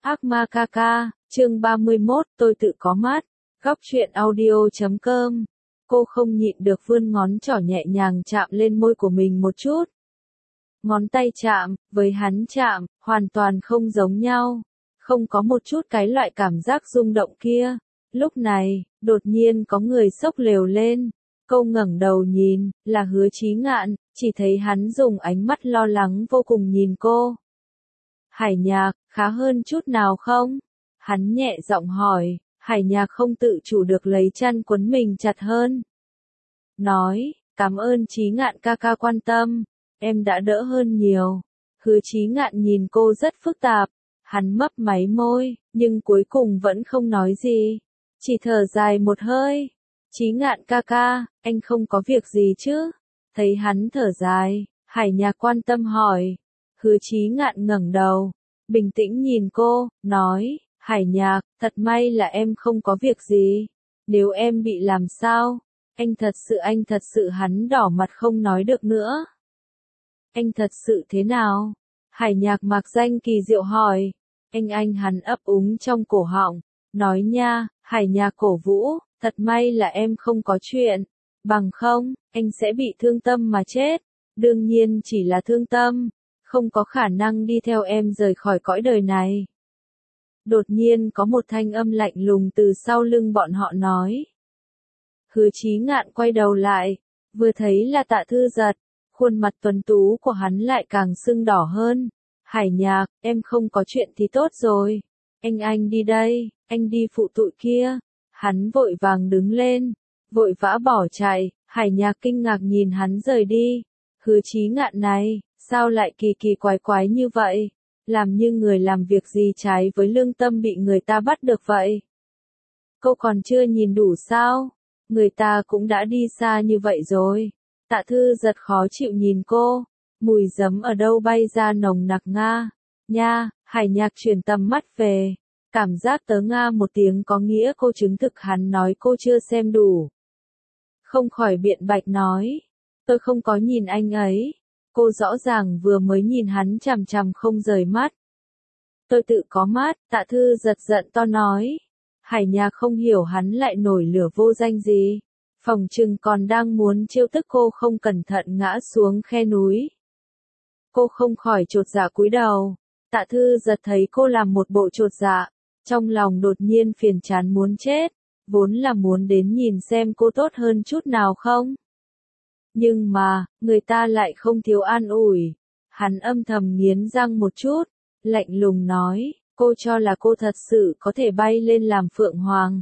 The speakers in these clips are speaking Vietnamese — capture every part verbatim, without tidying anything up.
Ác ma ca ca, chương ba mươi mốt, tôi tự có mắt. Góc truyện audio chấm com. Cô không nhịn được vươn ngón trỏ nhẹ nhàng chạm lên môi của mình một chút. Ngón tay chạm, với hắn chạm, hoàn toàn không giống nhau. Không có một chút cái loại cảm giác rung động kia. Lúc này, đột nhiên có người xốc lều lên. Cô ngẩng đầu nhìn, là Hứa Chí Ngạn, chỉ thấy hắn dùng ánh mắt lo lắng vô cùng nhìn cô. Hải Nhạc, khá hơn chút nào không? Hắn nhẹ giọng hỏi, Hải Nhạc không tự chủ được lấy chăn quấn mình chặt hơn. Nói, cảm ơn Chí Ngạn ca ca quan tâm, em đã đỡ hơn nhiều. Hứa Chí Ngạn nhìn cô rất phức tạp, hắn mấp máy môi, nhưng cuối cùng vẫn không nói gì, chỉ thở dài một hơi. Chí Ngạn ca ca, anh không có việc gì chứ? Thấy hắn thở dài, Hải Nhạc quan tâm hỏi. Hứa Chí Ngạn ngẩng đầu, bình tĩnh nhìn cô, nói, Hải Nhạc, thật may là em không có việc gì. Nếu em bị làm sao? Anh thật sự anh thật sự hắn đỏ mặt không nói được nữa. Anh thật sự thế nào? Hải Nhạc mạc danh kỳ diệu hỏi. Anh anh hắn ấp úng trong cổ họng, nói nha, Hải Nhạc cổ vũ, thật may là em không có chuyện. Bằng không, anh sẽ bị thương tâm mà chết. Đương nhiên chỉ là thương tâm, không có khả năng đi theo em rời khỏi cõi đời này. Đột nhiên có một thanh âm lạnh lùng từ sau lưng bọn họ nói. Hứa Chí Ngạn quay đầu lại, vừa thấy là Tạ Thư Giật, khuôn mặt tuấn tú của hắn lại càng sưng đỏ hơn. Hải Nhạc, em không có chuyện thì tốt rồi. Anh anh đi đây, anh đi phụ tụi kia. Hắn vội vàng đứng lên, vội vã bỏ chạy. Hải Nhạc kinh ngạc nhìn hắn rời đi. Hứa Chí Ngạn này, sao lại kỳ kỳ quái quái như vậy? Làm như người làm việc gì trái với lương tâm bị người ta bắt được vậy? Cô còn chưa nhìn đủ sao? Người ta cũng đã đi xa như vậy rồi. Tạ Thư Giật khó chịu nhìn cô. Mùi giấm ở đâu bay ra nồng nặc nga. Nha, Hải Nhạc chuyển tầm mắt về. Cảm giác tớ nga một tiếng có nghĩa cô chứng thực hắn nói cô chưa xem đủ. Không khỏi biện bạch nói. Tôi không có nhìn anh ấy. Cô rõ ràng vừa mới nhìn hắn chằm chằm không rời mắt. Tôi tự có mắt, Tạ Thư Giật giận to nói. Hải Nhạc không hiểu hắn lại nổi lửa vô danh gì. Phòng trừng còn đang muốn trêu tức cô không cẩn thận ngã xuống khe núi. Cô không khỏi chột dạ cúi đầu. Tạ Thư Giật thấy cô làm một bộ chột dạ, trong lòng đột nhiên phiền chán muốn chết. Vốn là muốn đến nhìn xem cô tốt hơn chút nào không. Nhưng mà, người ta lại không thiếu an ủi. Hắn âm thầm nghiến răng một chút, lạnh lùng nói, cô cho là cô thật sự có thể bay lên làm phượng hoàng.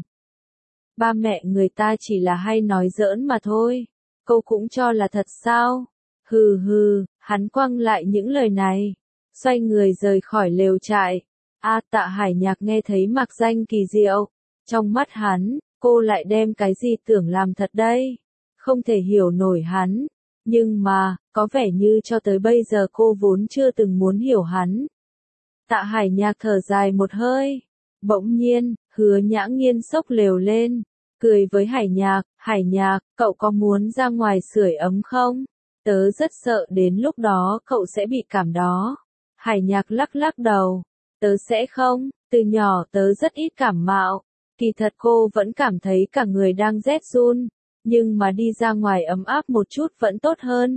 Ba mẹ người ta chỉ là hay nói giỡn mà thôi. Cô cũng cho là thật sao? Hừ hừ, hắn quăng lại những lời này, xoay người rời khỏi lều trại. A Tạ Hải Nhạc nghe thấy mạc danh kỳ diệu. Trong mắt hắn, cô lại đem cái gì tưởng làm thật đây? Không thể hiểu nổi hắn, nhưng mà, có vẻ như cho tới bây giờ cô vốn chưa từng muốn hiểu hắn. Tạ Hải Nhạc thở dài một hơi, bỗng nhiên, Hứa Nhã Nghiên xốc lều lên, cười với Hải Nhạc, Hải Nhạc, cậu có muốn ra ngoài sưởi ấm không? Tớ rất sợ đến lúc đó cậu sẽ bị cảm đó. Hải Nhạc lắc lắc đầu, tớ sẽ không, từ nhỏ tớ rất ít cảm mạo, kỳ thật cô vẫn cảm thấy cả người đang rét run. Nhưng mà đi ra ngoài ấm áp một chút vẫn tốt hơn.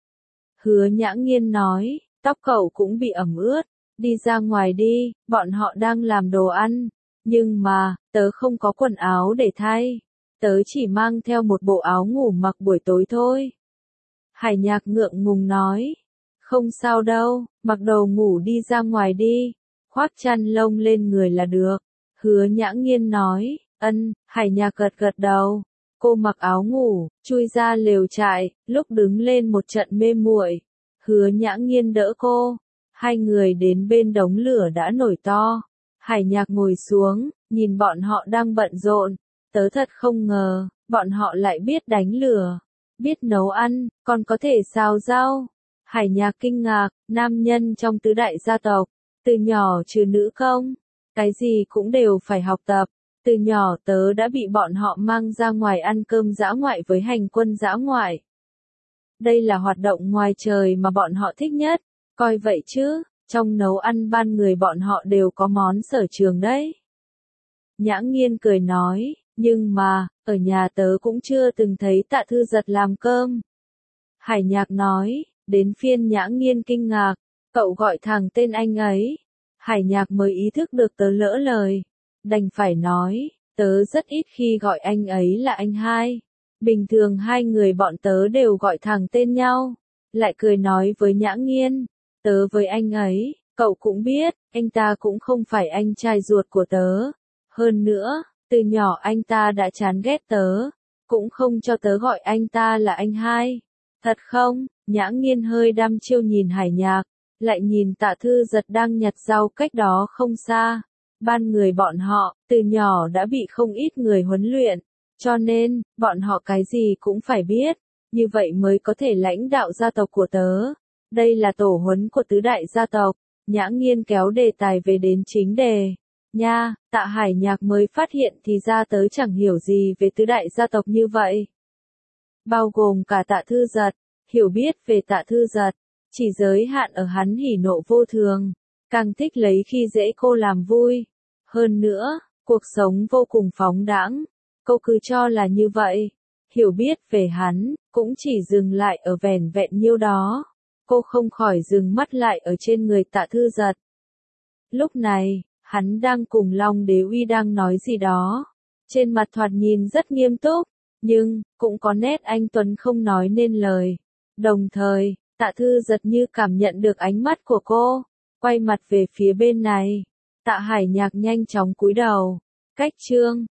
Hứa Nhã Nghiên nói, tóc cậu cũng bị ẩm ướt, đi ra ngoài đi, bọn họ đang làm đồ ăn. Nhưng mà, tớ không có quần áo để thay, tớ chỉ mang theo một bộ áo ngủ mặc buổi tối thôi. Hải Nhạc ngượng ngùng nói, không sao đâu, mặc đồ ngủ đi ra ngoài đi, khoác chăn lông lên người là được. Hứa Nhã Nghiên nói, ân, Hải Nhạc gật gật đầu. Cô mặc áo ngủ, chui ra lều trại, lúc đứng lên một trận mê muội. Hứa Nhã Nghiên đỡ cô, hai người đến bên đống lửa đã nổi to. Hải Nhạc ngồi xuống, nhìn bọn họ đang bận rộn. Tớ thật không ngờ, bọn họ lại biết đánh lửa, biết nấu ăn, còn có thể xào rau. Hải Nhạc kinh ngạc, nam nhân trong tứ đại gia tộc, từ nhỏ trừ nữ công, cái gì cũng đều phải học tập. Từ nhỏ tớ đã bị bọn họ mang ra ngoài ăn cơm dã ngoại với hành quân dã ngoại. Đây là hoạt động ngoài trời mà bọn họ thích nhất, coi vậy chứ, Trong nấu ăn ban người bọn họ đều có món sở trường đấy. Nhã Nghiên cười nói, nhưng mà, ở nhà tớ cũng chưa từng thấy Tạ Thư Giật làm cơm. Hải Nhạc nói, đến phiên Nhã Nghiên kinh ngạc, cậu gọi thẳng tên anh ấy. Hải Nhạc mới ý thức được tớ lỡ lời, đành phải nói, tớ rất ít khi gọi anh ấy là anh hai. Bình thường hai người bọn tớ đều gọi thẳng tên nhau. Lại cười nói với Nhã Nghiên, tớ với anh ấy, cậu cũng biết, anh ta cũng không phải anh trai ruột của tớ. Hơn nữa, từ nhỏ anh ta đã chán ghét tớ, cũng không cho tớ gọi anh ta là anh hai. Thật không? Nhã Nghiên hơi đăm chiêu nhìn Hải Nhạc, lại nhìn Tạ Thư Giật đang nhặt rau cách đó không xa. Ban người bọn họ, từ nhỏ đã bị không ít người huấn luyện, cho nên, bọn họ cái gì cũng phải biết, như vậy mới có thể lãnh đạo gia tộc của tớ. Đây là tổ huấn của tứ đại gia tộc. Nhã Nghiên kéo đề tài về đến chính đề. Nha, Tạ Hải Nhạc mới phát hiện thì ra tớ chẳng hiểu gì về tứ đại gia tộc như vậy. Bao gồm cả Tạ Thư Giật, hiểu biết về Tạ Thư Giật, chỉ giới hạn ở hắn hỉ nộ vô thường, càng thích lấy khi dễ cô làm vui. Hơn nữa, cuộc sống vô cùng phóng đãng, cô cứ cho là như vậy. Hiểu biết về hắn, cũng chỉ dừng lại ở vẻn vẹn nhiêu đó. Cô không khỏi dừng mắt lại ở trên người Tạ Thư Giật. Lúc này, hắn đang cùng Long Đế Uy đang nói gì đó. Trên mặt thoạt nhìn rất nghiêm túc, nhưng, cũng có nét anh tuấn không nói nên lời. Đồng thời, Tạ Thư Giật như cảm nhận được ánh mắt của cô, quay mặt về phía bên này. Tạ Hải Nhạc nhanh chóng cúi đầu. Cách chương